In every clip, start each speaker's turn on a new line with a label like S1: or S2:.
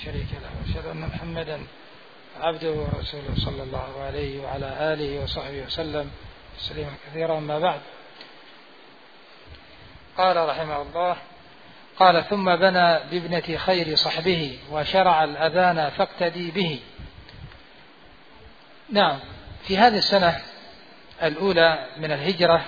S1: شريك له، وأشهد أن محمدا عبده ورسوله صلى الله عليه وعلى آله وصحبه وسلم تسليما كثيرا. ما بعد، قال رحمه الله: قال: ثم بنى بابنة خير صحبه وشرع الأذان فاقتدي به. نعم، في هذه السنة الأولى من الهجرة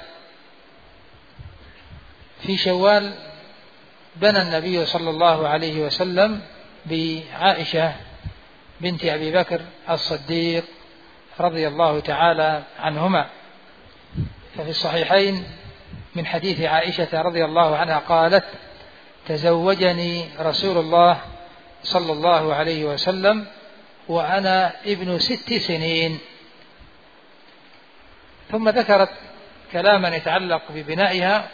S1: في شوال بنى النبي صلى الله عليه وسلم بعائشة بنت أبي بكر الصديق رضي الله تعالى عنهما. ففي الصحيحين من حديث عائشة رضي الله عنها قالت: تزوجني رسول الله صلى الله عليه وسلم وأنا ابن 6 سنين. ثم ذكرت كلاما يتعلق ببنائها،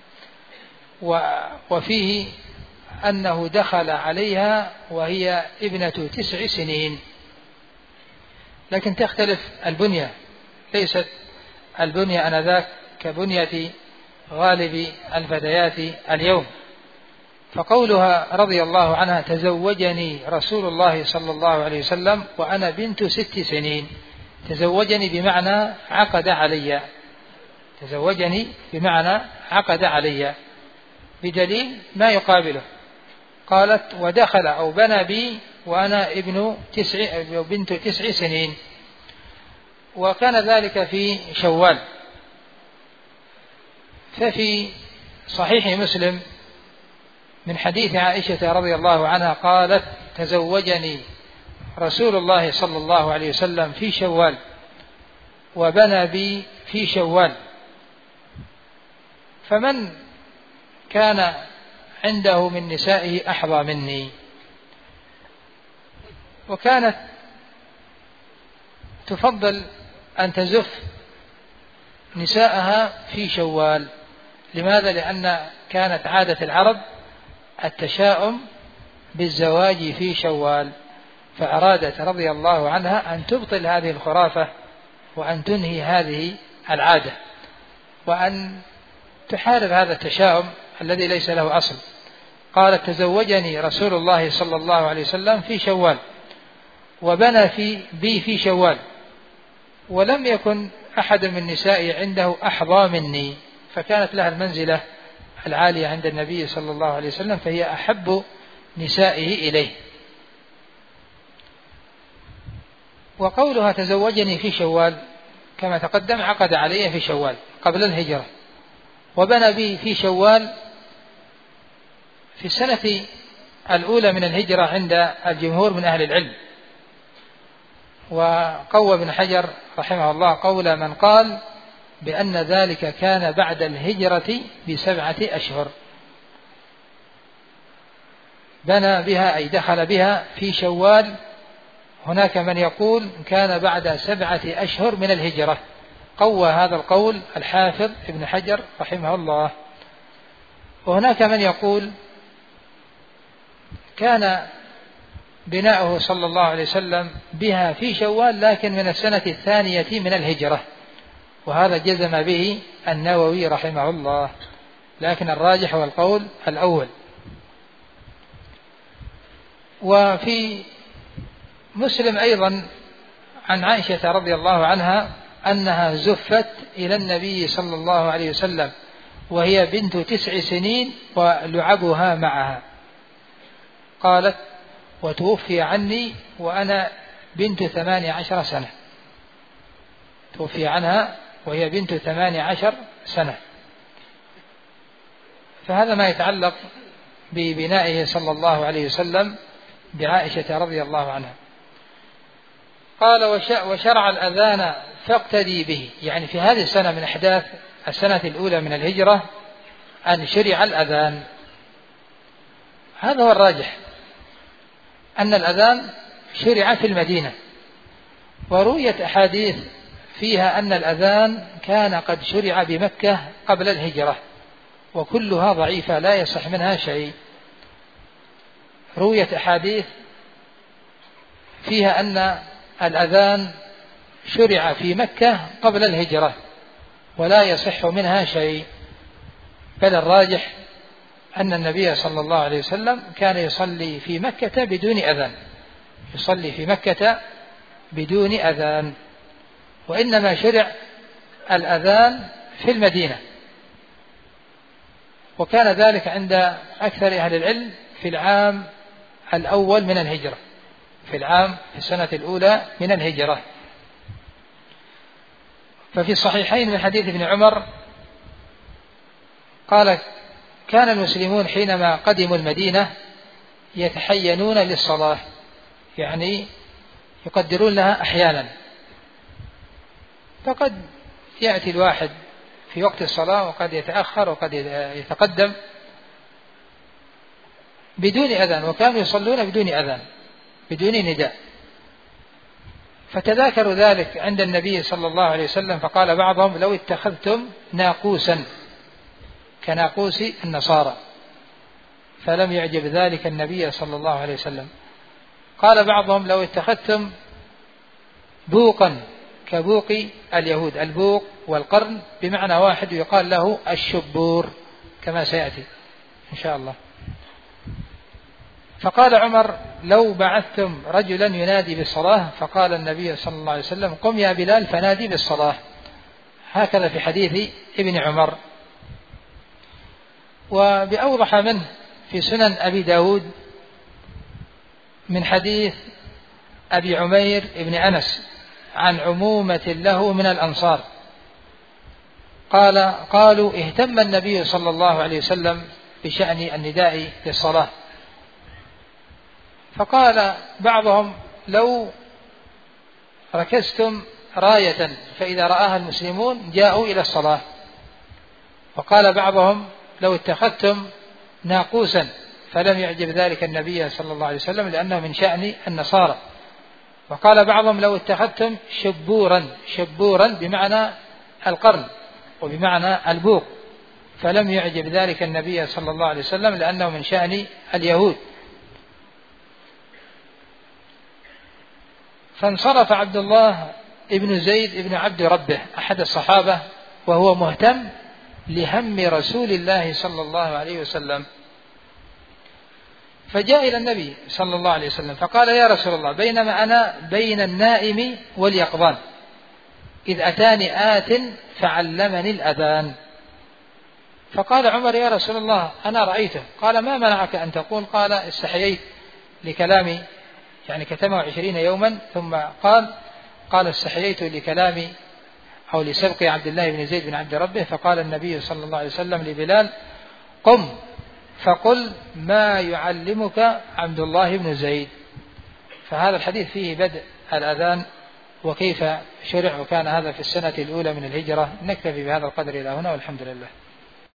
S1: وفيه أنه دخل عليها وهي ابنة 9 سنين، لكن تختلف البنية، ليست البنية آنذاك كبنية غالب الفتيات اليوم. فقولها رضي الله عنها: تزوجني رسول الله صلى الله عليه وسلم وأنا بنت 6 سنين، تزوجني بمعنى عقد علي، تزوجني بمعنى عقد علي، بدليل ما يقابله. قالت: ودخل أو بنى بي وأنا بنت 9 سنين، وكان ذلك في شوال. ففي صحيح مسلم من حديث عائشة رضي الله عنها قالت: تزوجني رسول الله صلى الله عليه وسلم في شوال وبنى بي في شوال. فمن كان عنده من نسائه أحظى مني؟ وكانت تفضل أن تزف نساءها في شوال. لماذا؟ لأن كانت عادة العرب التشاؤم بالزواج في شوال، فأرادت رضي الله عنها أن تبطل هذه الخرافة وأن تنهي هذه العادة، وأن تحارب هذا التشاؤم الذي ليس له أصل. قالت: تزوجني رسول الله صلى الله عليه وسلم في شوال وبنى بي في شوال، ولم يكن أحد من نسائي عنده أحظى مني، فكانت لها المنزلة العالية عند النبي صلى الله عليه وسلم، فهي أحب نسائه إليه. وقولها تزوجني في شوال كما تقدم عقد علي في شوال قبل الهجرة، وبنى بي في شوال في السنة الأولى من الهجرة عند الجمهور من أهل العلم. وقوى ابن حجر رحمه الله قول من قال بأن ذلك كان بعد الهجرة ب7 أشهر. بنى بها أي دخل بها في شوال. هناك من يقول كان بعد 7 أشهر من الهجرة. قوى هذا القول الحافظ ابن حجر رحمه الله. وهناك من يقول كان بناؤه صلى الله عليه وسلم بها في شوال لكن من السنة 2 من الهجرة، وهذا جزم به النووي رحمه الله، لكن الراجح هو القول الأول. وفي مسلم أيضا عن عائشة رضي الله عنها أنها زفت إلى النبي صلى الله عليه وسلم وهي بنت 9 سنين ولعبها معها. قالت: وتوفي عني وأنا بنت 18 سنة. توفي عنها وهي بنت 18 سنة. فهذا ما يتعلق ببنائه صلى الله عليه وسلم بعائشة رضي الله عنها. قال: وشرع الأذان فاقتدي به، يعني في هذه السنة من أحداث السنة الأولى من الهجرة أن شرع الأذان. هذا هو الراجح، أن الأذان شرع في المدينة، ورويت أحاديث فيها أن الأذان كان قد شرع بمكة قبل الهجرة، وكلها ضعيفة لا يصح منها شيء. رويت أحاديث فيها أن الأذان شرع في مكة قبل الهجرة ولا يصح منها شيء، بل الراجح أن النبي صلى الله عليه وسلم كان يصلي في مكة بدون أذان، يصلي في مكة بدون أذان، وإنما شرع الأذان في المدينة، وكان ذلك عند أكثر أهل العلم في العام الأول من الهجرة، في السنة الأولى من الهجرة. ففي الصحيحين من حديث ابن عمر قال: كان المسلمون حينما قدموا المدينة يتحينون للصلاة، يعني يقدرون لها أحيانا، فقد يأتي الواحد في وقت الصلاة وقد يتأخر وقد يتقدم بدون أذان، وكانوا يصلون بدون أذان بدون نداء. فتذاكروا ذلك عند النبي صلى الله عليه وسلم، فقال بعضهم: لو اتخذتم ناقوسا كناقوس النصارى، فلم يعجب ذلك النبي صلى الله عليه وسلم. قال بعضهم: لو اتخذتم بوقا كبوق اليهود، البوق والقرن بمعنى واحد، يقال له الشبور كما سيأتي إن شاء الله. فقال عمر: لو بعثتم رجلا ينادي بالصلاة، فقال النبي صلى الله عليه وسلم: قم يا بلال فنادي بالصلاة. هكذا في حديث ابن عمر. وبأوضح منه في سنن أبي داود من حديث أبي عمير ابن أنس عن عمومة له من الأنصار قالوا: اهتم النبي صلى الله عليه وسلم بشأن النداء للصلاة، فقال بعضهم: لو ركزتم راية فإذا رآها المسلمون جاءوا إلى الصلاة. وقال بعضهم: لو اتخذتم ناقوسا، فلم يعجب ذلك النبي صلى الله عليه وسلم لأنه من شأن النصارى. وقال بعضهم: لو اتخذتم شبورا بمعنى القرن وبمعنى البوق، فلم يعجب ذلك النبي صلى الله عليه وسلم لأنه من شأن اليهود. فانصرف عبد الله ابن زيد ابن عبد ربه أحد الصحابة وهو مهتم لهم رسول الله صلى الله عليه وسلم، فجاء إلى النبي صلى الله عليه وسلم فقال: يا رسول الله، بينما أنا بين النائم واليقظان إذ أتاني آت فعلمني الأذان. فقال عمر: يا رسول الله، أنا رأيته. قال: ما منعك أن تقول؟ قال: استحييت لكلامي، يعني كتمه 20 يوما، ثم قال استحييت لكلامي أو لسبق عبد الله بن زيد بن عبد ربه. فقال النبي صلى الله عليه وسلم لبلال: قم فقل ما يعلمك عبد الله بن زيد. فهذا الحديث فيه بدء الأذان وكيف شرع، وكان هذا في السنة الأولى من الهجرة. نكتفي بهذا القدر إلى هنا، والحمد لله.